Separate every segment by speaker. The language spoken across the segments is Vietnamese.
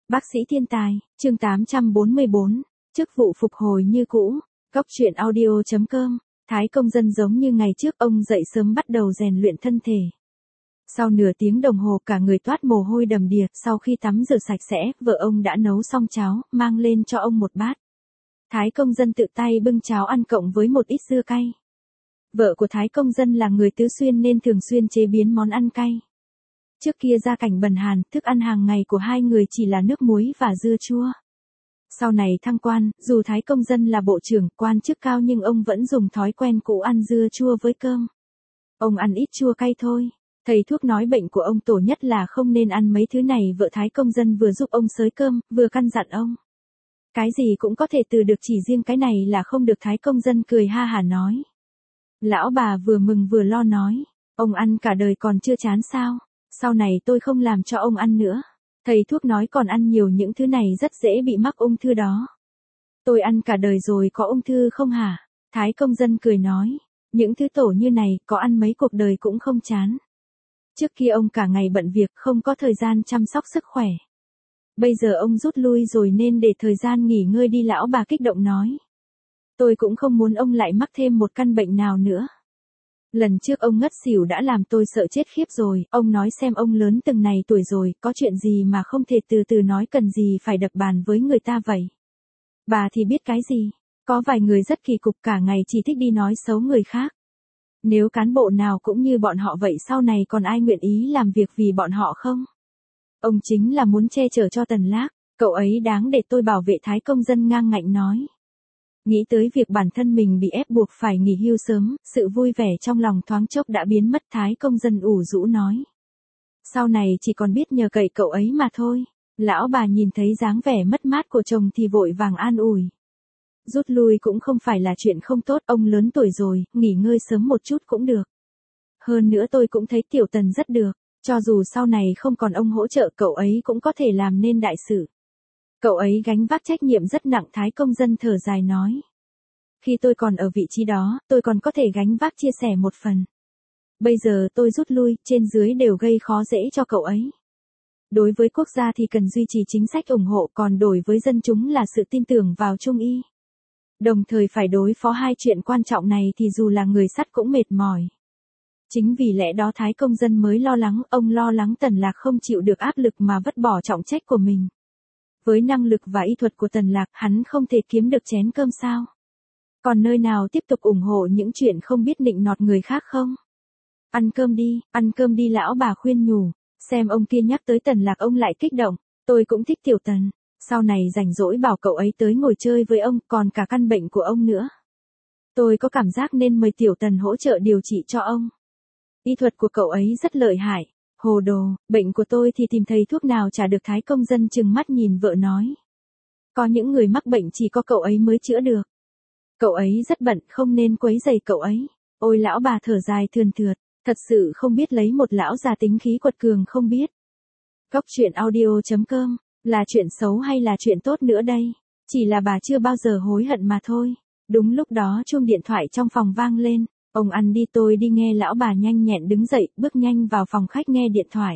Speaker 1: Bác sĩ thiên tài, chương 844, chức vụ phục hồi như cũ, góc truyện audio.com, Thái công dân giống như ngày trước ông dậy sớm bắt đầu rèn luyện thân thể. Sau nửa tiếng đồng hồ cả người toát mồ hôi đầm đìa, sau khi tắm rửa sạch sẽ, vợ ông đã nấu xong cháo, mang lên cho ông một bát. Thái công dân tự tay bưng cháo ăn cộng với một ít dưa cay. Vợ của Thái công dân là người Tứ Xuyên nên thường xuyên chế biến món ăn cay. Trước kia gia cảnh bần hàn, thức ăn hàng ngày của hai người chỉ là nước muối và dưa chua. Sau này thăng quan, dù Thái công dân là bộ trưởng, quan chức cao nhưng ông vẫn dùng thói quen cũ ăn dưa chua với cơm. Ông ăn ít chua cay thôi. Thầy thuốc nói bệnh của ông tổ nhất là không nên ăn mấy thứ này. Vợ Thái công dân vừa giúp ông xới cơm, vừa căn dặn ông. Cái gì cũng có thể từ được, chỉ riêng cái này là không được. Thái công dân cười ha hả nói. Lão bà vừa mừng vừa lo nói. Ông ăn cả đời còn chưa chán sao? Sau này tôi không làm cho ông ăn nữa. Thầy thuốc nói còn ăn nhiều những thứ này rất dễ bị mắc ung thư đó. Tôi ăn cả đời rồi có ung thư không hả? Thái công dân cười nói. Những thứ tổ như này có ăn mấy cuộc đời cũng không chán. Trước kia ông cả ngày bận việc không có thời gian chăm sóc sức khỏe. Bây giờ ông rút lui rồi nên để thời gian nghỉ ngơi đi. Lão bà kích động nói. Tôi cũng không muốn ông lại mắc thêm một căn bệnh nào nữa. Lần trước ông ngất xỉu đã làm tôi sợ chết khiếp rồi. Ông nói xem ông lớn từng này tuổi rồi, có chuyện gì mà không thể từ từ nói, cần gì phải đập bàn với người ta vậy? Bà thì biết cái gì? Có vài người rất kỳ cục, cả ngày chỉ thích đi nói xấu người khác. Nếu cán bộ nào cũng như bọn họ vậy sau này còn ai nguyện ý làm việc vì bọn họ không? Ông chính là muốn che chở cho Tần Lác, cậu ấy đáng để tôi bảo vệ. Thái công dân ngang ngạnh nói. Nghĩ tới việc bản thân mình bị ép buộc phải nghỉ hưu sớm, sự vui vẻ trong lòng thoáng chốc đã biến mất. Thái công dân ủ rũ nói. Sau này chỉ còn biết nhờ cậy cậu ấy mà thôi. Lão bà nhìn thấy dáng vẻ mất mát của chồng thì vội vàng an ủi. Rút lui cũng không phải là chuyện không tốt, ông lớn tuổi rồi, nghỉ ngơi sớm một chút cũng được. Hơn nữa tôi cũng thấy Tiểu Tần rất được, cho dù sau này không còn ông hỗ trợ cậu ấy cũng có thể làm nên đại sự. Cậu ấy gánh vác trách nhiệm rất nặng. Thái công dân thở dài nói. Khi tôi còn ở vị trí đó, tôi còn có thể gánh vác chia sẻ một phần. Bây giờ tôi rút lui, trên dưới đều gây khó dễ cho cậu ấy. Đối với quốc gia thì cần duy trì chính sách ủng hộ, còn đối với dân chúng là sự tin tưởng vào Trung y. Đồng thời phải đối phó hai chuyện quan trọng này thì dù là người sắt cũng mệt mỏi. Chính vì lẽ đó Thái công dân mới lo lắng, ông lo lắng Tần Lạc không chịu được áp lực mà vứt bỏ trọng trách của mình. Với năng lực và y thuật của Tần Lạc, hắn không thể kiếm được chén cơm sao? Còn nơi nào tiếp tục ủng hộ những chuyện không biết nịnh nọt người khác không? Ăn cơm đi lão bà khuyên nhủ. Xem ông kia nhắc tới Tần Lạc ông lại kích động. Tôi cũng thích Tiểu Tần. Sau này rảnh rỗi bảo cậu ấy tới ngồi chơi với ông, còn cả căn bệnh của ông nữa. Tôi có cảm giác nên mời Tiểu Tần hỗ trợ điều trị cho ông. Y thuật của cậu ấy rất lợi hại. Hồ đồ, bệnh của tôi thì tìm thầy thuốc nào trả được. Thái công dân trừng mắt nhìn vợ nói. Có những người mắc bệnh chỉ có cậu ấy mới chữa được. Cậu ấy rất bận, không nên quấy rầy cậu ấy. Ôi lão bà thở dài thườn thượt, thật sự không biết lấy một lão già tính khí quật cường không biết. Góc truyện audio.com, là chuyện xấu hay là chuyện tốt nữa đây? Chỉ là bà chưa bao giờ hối hận mà thôi. Đúng lúc đó chuông điện thoại trong phòng vang lên. Ông ăn đi tôi đi nghe. Lão bà nhanh nhẹn đứng dậy, bước nhanh vào phòng khách nghe điện thoại.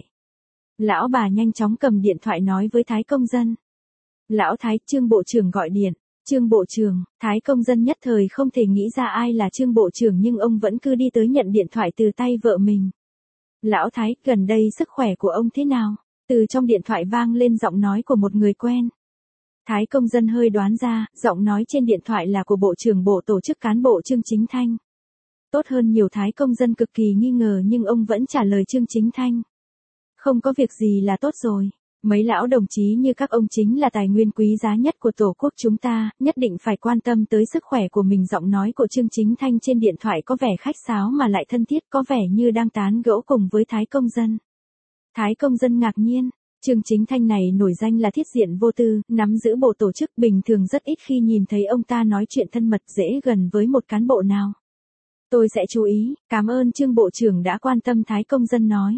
Speaker 1: Lão bà nhanh chóng cầm điện thoại nói với Thái công dân. Lão Thái, Trương bộ trưởng gọi điện. Trương bộ trưởng, Thái công dân nhất thời không thể nghĩ ra ai là Trương bộ trưởng nhưng ông vẫn cứ đi tới nhận điện thoại từ tay vợ mình. Lão Thái, gần đây sức khỏe của ông thế nào? Từ trong điện thoại vang lên giọng nói của một người quen. Thái công dân hơi đoán ra, giọng nói trên điện thoại là của Bộ trưởng Bộ Tổ chức Cán bộ Trương Chính Thanh. Tốt hơn nhiều. Thái công dân cực kỳ nghi ngờ nhưng ông vẫn trả lời Trương Chính Thanh. Không có việc gì là tốt rồi. Mấy lão đồng chí như các ông chính là tài nguyên quý giá nhất của Tổ quốc chúng ta, nhất định phải quan tâm tới sức khỏe của mình. Giọng nói của Trương Chính Thanh trên điện thoại có vẻ khách sáo mà lại thân thiết, có vẻ như đang tán gẫu cùng với Thái công dân. Thái công dân ngạc nhiên, Trương Chính Thanh này nổi danh là thiết diện vô tư, nắm giữ bộ tổ chức, bình thường rất ít khi nhìn thấy ông ta nói chuyện thân mật dễ gần với một cán bộ nào. Tôi sẽ chú ý, cảm ơn Trương bộ trưởng đã quan tâm. Thái công dân nói.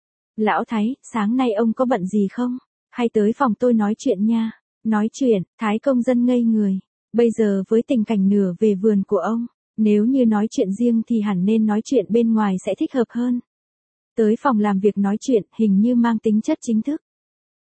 Speaker 1: Lão Thái, sáng nay ông có bận gì không? Hay tới phòng tôi nói chuyện nha. Nói chuyện, Thái công dân ngây người. Bây giờ với tình cảnh nửa về vườn của ông, nếu như nói chuyện riêng thì hẳn nên nói chuyện bên ngoài sẽ thích hợp hơn. Tới phòng làm việc nói chuyện, hình như mang tính chất chính thức.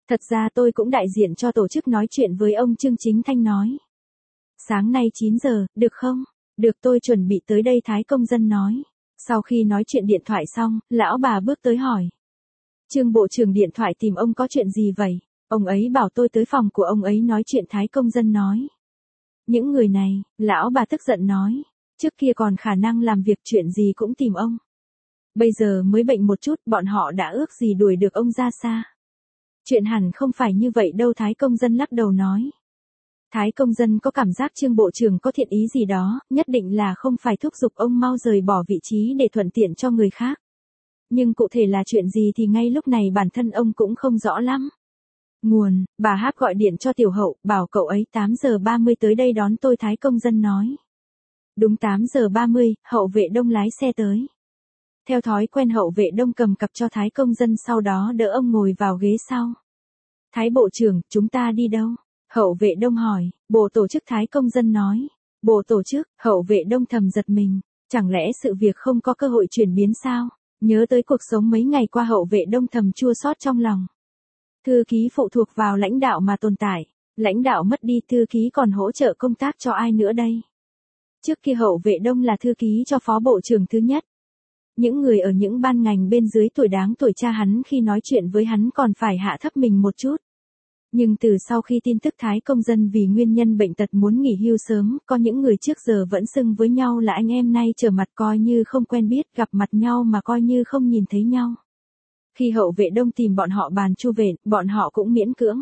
Speaker 1: Thật ra tôi cũng đại diện cho tổ chức nói chuyện với ông Trương Chính Thanh nói. Sáng nay 9 giờ, được không? Được, tôi chuẩn bị tới đây, Thái Công Dân nói. Sau khi nói chuyện điện thoại xong, lão bà bước tới hỏi. Trương Bộ trưởng điện thoại tìm ông có chuyện gì vậy? Ông ấy bảo tôi tới phòng của ông ấy nói chuyện, Thái Công Dân nói. Những người này, lão bà tức giận nói. Trước kia còn khả năng làm việc, chuyện gì cũng tìm ông. Bây giờ mới bệnh một chút, bọn họ đã ước gì đuổi được ông ra xa. Chuyện hẳn không phải như vậy đâu, Thái Công Dân lắc đầu nói. Thái Công Dân có cảm giác Trương Bộ trưởng có thiện ý gì đó, nhất định là không phải thúc giục ông mau rời bỏ vị trí để thuận tiện cho người khác. Nhưng cụ thể là chuyện gì thì ngay lúc này bản thân ông cũng không rõ lắm. Nguồn, bà Háp gọi điện cho Tiểu Hậu, bảo cậu ấy 8 giờ 30 tới đây đón tôi, Thái Công Dân nói. Đúng 8 giờ 30, Hậu Vệ Đông lái xe tới. Theo thói quen Hậu Vệ Đông cầm cặp cho Thái Công Dân, sau đó đỡ ông ngồi vào ghế sau. Thái Bộ trưởng, chúng ta đi đâu? Hậu Vệ Đông hỏi. Bộ tổ chức, Thái Công Dân nói. Bộ tổ chức, Hậu Vệ Đông thầm giật mình. Chẳng lẽ sự việc không có cơ hội chuyển biến sao? Nhớ tới cuộc sống mấy ngày qua, Hậu Vệ Đông thầm chua xót trong lòng. Thư ký phụ thuộc vào lãnh đạo mà tồn tại. Lãnh đạo mất đi, thư ký còn hỗ trợ công tác cho ai nữa đây? Trước kia Hậu Vệ Đông là thư ký cho phó bộ trưởng thứ nhất. Những người ở những ban ngành bên dưới tuổi đáng tuổi cha hắn khi nói chuyện với hắn còn phải hạ thấp mình một chút. Nhưng từ sau khi tin tức Thái Công Dân vì nguyên nhân bệnh tật muốn nghỉ hưu sớm, có những người trước giờ vẫn xưng với nhau là anh em, nay trở mặt coi như không quen biết, gặp mặt nhau mà coi như không nhìn thấy nhau. Khi Hậu Vệ Đông tìm bọn họ bàn chu vện, bọn họ cũng miễn cưỡng.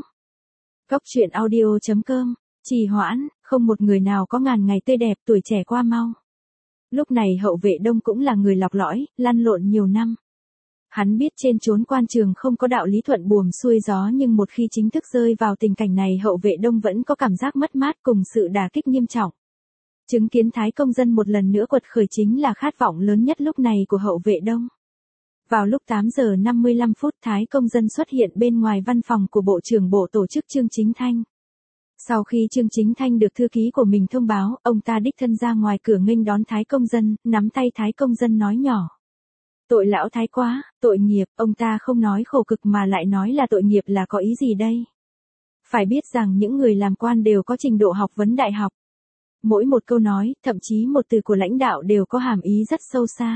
Speaker 1: Cốc truyện audio.com, trì hoãn, không một người nào có ngàn ngày tươi đẹp, tuổi trẻ qua mau. Lúc này Hậu Vệ Đông cũng là người lọc lõi, lăn lộn nhiều năm. Hắn biết trên chốn quan trường không có đạo lý thuận buồm xuôi gió, nhưng một khi chính thức rơi vào tình cảnh này, Hậu Vệ Đông vẫn có cảm giác mất mát cùng sự đả kích nghiêm trọng. Chứng kiến Thái Công Dân một lần nữa quật khởi chính là khát vọng lớn nhất lúc này của Hậu Vệ Đông. Vào lúc 8 giờ 55 phút, Thái Công Dân xuất hiện bên ngoài văn phòng của Bộ trưởng Bộ tổ chức Trương Chính Thanh. Sau khi Trương Chính Thanh được thư ký của mình thông báo, ông ta đích thân ra ngoài cửa nghênh đón Thái Công Dân, nắm tay Thái Công Dân nói nhỏ. Tội lão Thái quá, tội nghiệp, ông ta không nói khổ cực mà lại nói là tội nghiệp là có ý gì đây? Phải biết rằng những người làm quan đều có trình độ học vấn đại học. Mỗi một câu nói, thậm chí một từ của lãnh đạo đều có hàm ý rất sâu xa.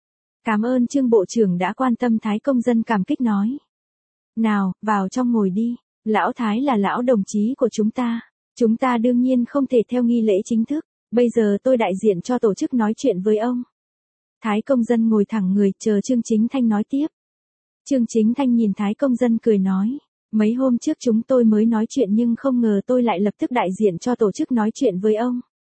Speaker 1: Cảm ơn Trương Bộ trưởng đã quan tâm, Thái Công Dân cảm kích nói. Nào, vào trong ngồi đi, lão Thái là lão đồng chí của chúng ta đương nhiên không thể theo nghi lễ chính thức, bây giờ tôi đại diện cho tổ chức nói chuyện với ông. Thái Công Dân ngồi thẳng người, chờ Trương Chính Thanh nói tiếp. Trương Chính Thanh nhìn Thái Công Dân cười nói, mấy hôm trước chúng tôi mới nói chuyện nhưng không ngờ tôi lại lập tức đại diện cho tổ chức nói chuyện với ông.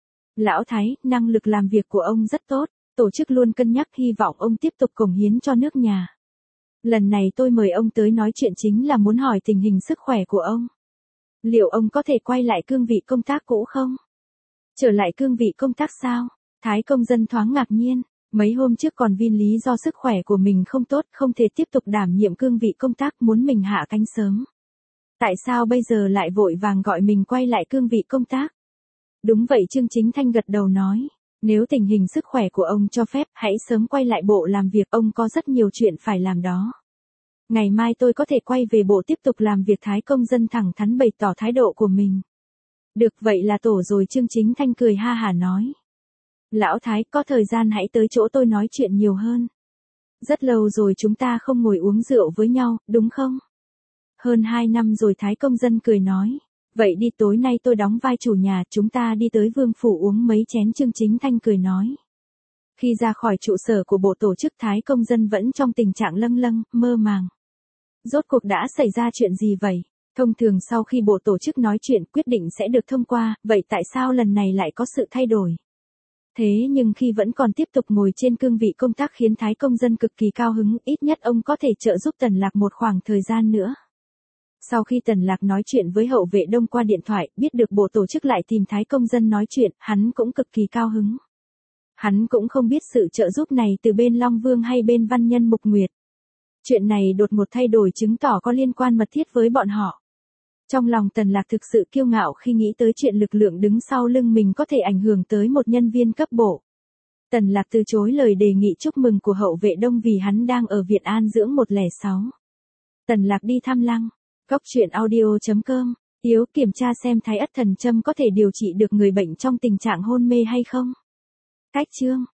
Speaker 1: Lão Thái, năng lực làm việc của ông rất tốt, tổ chức luôn cân nhắc, hy vọng ông tiếp tục cống hiến cho nước nhà. Lần này tôi mời ông tới nói chuyện chính là muốn hỏi tình hình sức khỏe của ông. Liệu ông có thể quay lại cương vị công tác cũ không? Trở lại cương vị công tác sao? Thái Công Dân thoáng ngạc nhiên. Mấy hôm trước còn vin lý do sức khỏe của mình không tốt, không thể tiếp tục đảm nhiệm cương vị công tác, muốn mình hạ cánh sớm. Tại sao bây giờ lại vội vàng gọi mình quay lại cương vị công tác? Đúng vậy, Trương Chính Thanh gật đầu nói. Nếu tình hình sức khỏe của ông cho phép, hãy sớm quay lại bộ làm việc, ông có rất nhiều chuyện phải làm đó. Ngày mai tôi có thể quay về bộ tiếp tục làm việc, Thái Công Dân thẳng thắn bày tỏ thái độ của mình. Được, vậy là tổ rồi, Trương Chính Thanh cười ha hả nói. Lão Thái, có thời gian hãy tới chỗ tôi nói chuyện nhiều hơn. Rất lâu rồi chúng ta không ngồi uống rượu với nhau, đúng không? Hơn 2 năm rồi, Thái Công Dân cười nói. Vậy đi, tối nay tôi đóng vai chủ nhà, chúng ta đi tới Vương Phủ uống mấy chén, Trương Chính Thanh cười nói. Khi ra khỏi trụ sở của bộ tổ chức, Thái Công Dân vẫn trong tình trạng lâng lâng, mơ màng. Rốt cuộc đã xảy ra chuyện gì vậy? Thông thường sau khi bộ tổ chức nói chuyện, quyết định sẽ được thông qua, vậy tại sao lần này lại có sự thay đổi? Thế nhưng khi vẫn còn tiếp tục ngồi trên cương vị công tác khiến Thái Công Dân cực kỳ cao hứng, ít nhất ông có thể trợ giúp Tần Lạc một khoảng thời gian nữa. Sau khi Tần Lạc nói chuyện với Hậu Vệ Đông qua điện thoại, biết được bộ tổ chức lại tìm Thái Công Dân nói chuyện, hắn cũng cực kỳ cao hứng. Hắn cũng không biết sự trợ giúp này từ bên Long Vương hay bên Văn Nhân Mục Nguyệt. Chuyện này đột ngột thay đổi chứng tỏ có liên quan mật thiết với bọn họ. Trong lòng Tần Lạc thực sự kiêu ngạo khi nghĩ tới chuyện lực lượng đứng sau lưng mình có thể ảnh hưởng tới một nhân viên cấp bộ. Tần Lạc từ chối lời đề nghị chúc mừng của Hậu Vệ Đông vì hắn đang ở Viện An dưỡng 106. Tần Lạc đi thăm Lăng. Cóc truyện audio.com. Yếu kiểm tra xem thái ất thần châm có thể điều trị được người bệnh trong tình trạng hôn mê hay không. Cách chương.